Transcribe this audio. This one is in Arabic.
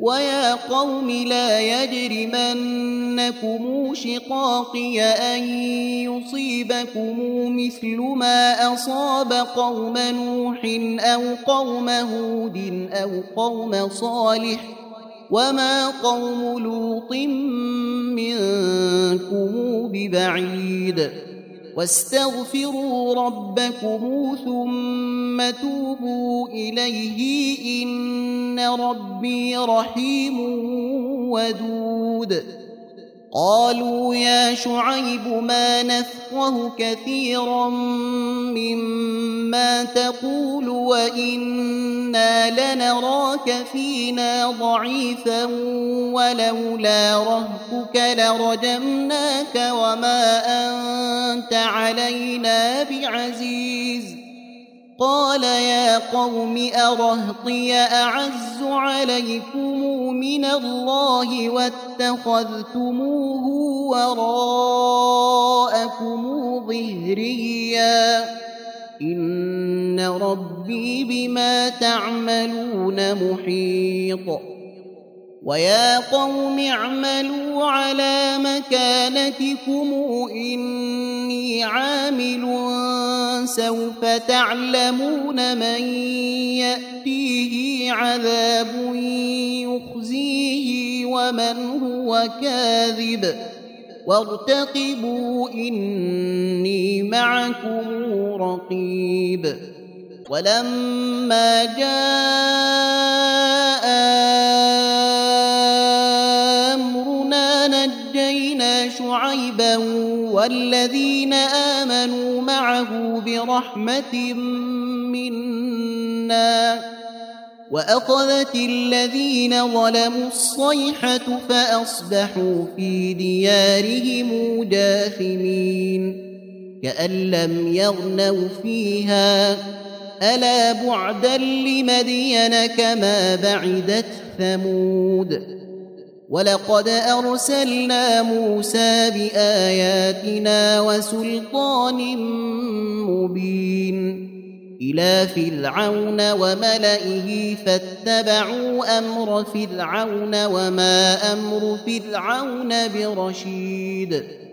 ويا قوم لا يجرمنكم شقاقي أن يصيبكم مثل ما أصاب قوم نوح أو قوم هود أو قوم صالح وما قوم لوط منكم ببعيد واستغفروا ربكم ثم توبوا إليه إن ربي رحيم ودود قالوا يا شعيب ما نفقه كثيرا مما تقول وإنا لنراك فينا ضعيفا ولولا رهتك لرجمناك وما أنت علينا بعزيز قال يا قوم أرهطي أعز عليكم من الله واتخذتموه وراءكم ظهريا إن ربي بما تعملون محيط ويا قوم اعملوا على مكانتكم إني عامل سوف تعلمون من يأتيه عذاب يخزيه ومن هو كاذب وارتقبوا إني معكم رقيب ولما جاء أمرنا نجينا شعيبا والذين آمنوا معه برحمة منا وأخذت الذين ظلموا الصيحة فأصبحوا في ديارهم جاثمين كأن لم يغنوا فيها ألا بعدا لمدين كما بعدت ثمود ولقد أرسلنا موسى بآياتنا وسلطان مبين إلى فرعون وملئه فاتبعوا أمر فرعون وما أمر فرعون برشيد